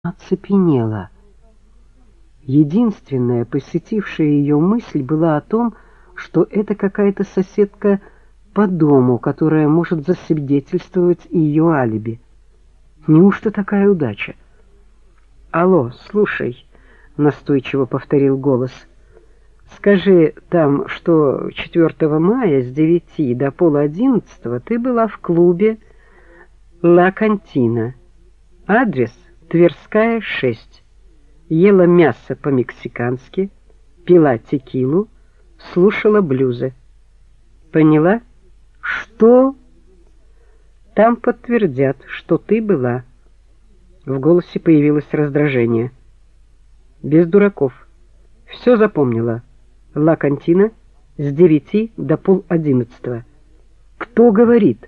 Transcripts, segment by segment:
оцепенела. Единственная посетившая ее мысль была о том, что это какая-то соседка по дому, которая может засвидетельствовать ее алиби. Неужто такая удача? «Алло, слушай», — настойчиво повторил голос, — «скажи там, что 4 мая с 9 до 10:30 ты была в клубе «Ла Кантина». Адрес Тверская, 6. Ела мясо по-мексикански, пила текилу, слушала блюзы. Поняла? Что? Там подтвердят, что ты была. В голосе появилось раздражение. Без дураков. Все запомнила. Ла Кантина с 9 до 10:30. Кто говорит?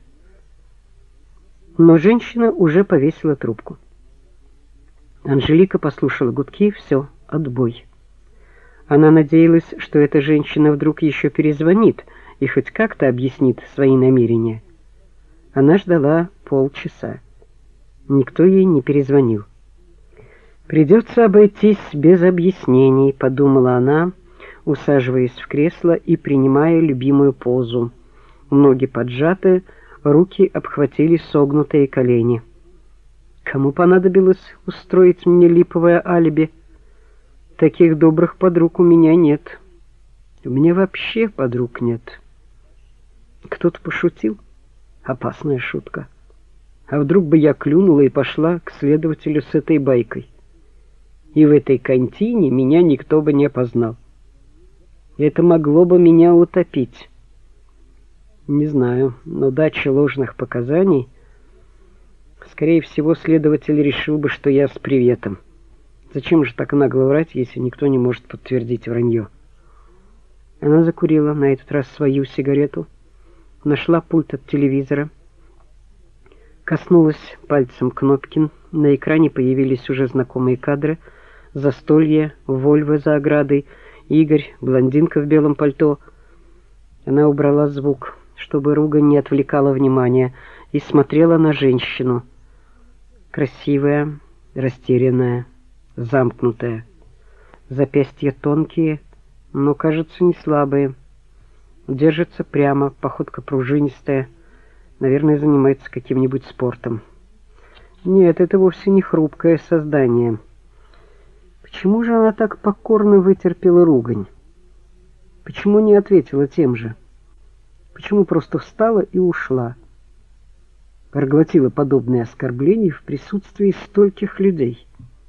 Но женщина уже повесила трубку. Анжелика послушала гудки, все, отбой. Она надеялась, что эта женщина вдруг еще перезвонит и хоть как-то объяснит свои намерения. Она ждала полчаса. Никто ей не перезвонил. «Придется обойтись без объяснений», — подумала она, усаживаясь в кресло и принимая любимую позу. Ноги поджаты, руки обхватили согнутые колени. Кому понадобилось устроить мне липовое алиби? Таких добрых подруг у меня нет. У меня вообще подруг нет. Кто-то пошутил? Опасная шутка. А вдруг бы я клюнула и пошла к следователю с этой байкой? И в этой кантине меня никто бы не опознал. Это могло бы меня утопить. Не знаю, но дача ложных показаний... Скорее всего, следователь решил бы, что я с приветом. Зачем же так нагло врать, если никто не может подтвердить вранье? Она закурила на этот раз свою сигарету, нашла пульт от телевизора, коснулась пальцем кнопки. На экране появились уже знакомые кадры. Застолье, Вольво за оградой, Игорь, блондинка в белом пальто. Она убрала звук, чтобы ругань не отвлекала внимания, и смотрела на женщину. Красивая, растерянная, замкнутая. Запястья тонкие, но, кажется, не слабые. Держится прямо, походка пружинистая. Наверное, занимается каким-нибудь спортом. Нет, это вовсе не хрупкое создание. Почему же она так покорно вытерпела ругань? Почему не ответила тем же? Почему просто встала и ушла? Проглотила подобные оскорбления в присутствии стольких людей.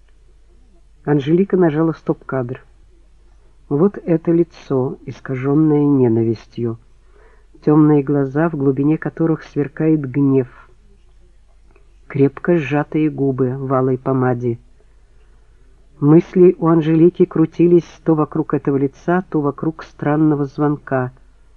Анжелика нажала стоп-кадр. Вот это лицо, искаженное ненавистью. Темные глаза, в глубине которых сверкает гнев. Крепко сжатые губы в алой помаде. Мысли у Анжелики крутились то вокруг этого лица, то вокруг странного звонка.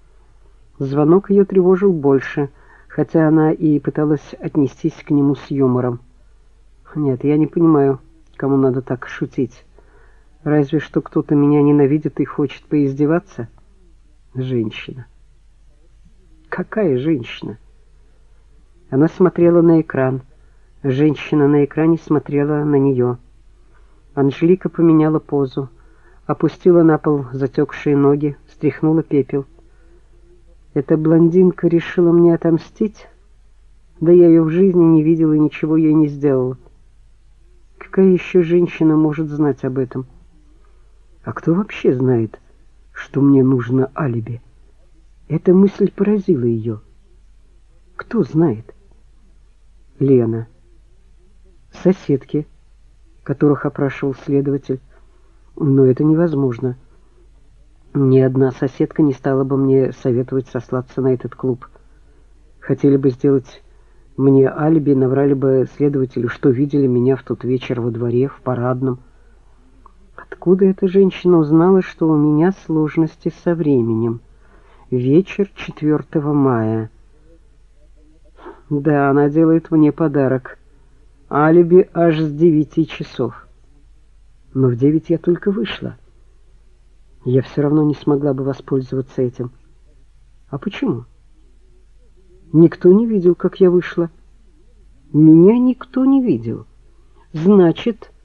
Звонок ее тревожил больше, хотя она и пыталась отнестись к нему с юмором. Нет, я не понимаю, кому надо так шутить. Разве что кто-то меня ненавидит и хочет поиздеваться? Женщина. Какая женщина? Она смотрела на экран. Женщина на экране смотрела на нее. Анжелика поменяла позу, опустила на пол затекшие ноги, стряхнула пепел. Эта блондинка решила мне отомстить? Да я ее в жизни не видела и ничего ей не сделала. Какая еще женщина может знать об этом? А кто вообще знает, что мне нужно алиби? Эта мысль поразила ее. Кто знает? Лена. Соседки, которых опрашивал следователь. Но это невозможно. Ни одна соседка не стала бы мне советовать сослаться на этот клуб. Хотели бы сделать мне алиби, наврали бы следователю, что видели меня в тот вечер во дворе, в парадном. Откуда эта женщина узнала, что у меня сложности со временем? Вечер 4 мая. Да, она делает мне подарок. Алиби аж с 9 часов. Но в 9 я только вышла. Я все равно не смогла бы воспользоваться этим. А почему? Никто не видел, как я вышла. Меня никто не видел. Значит...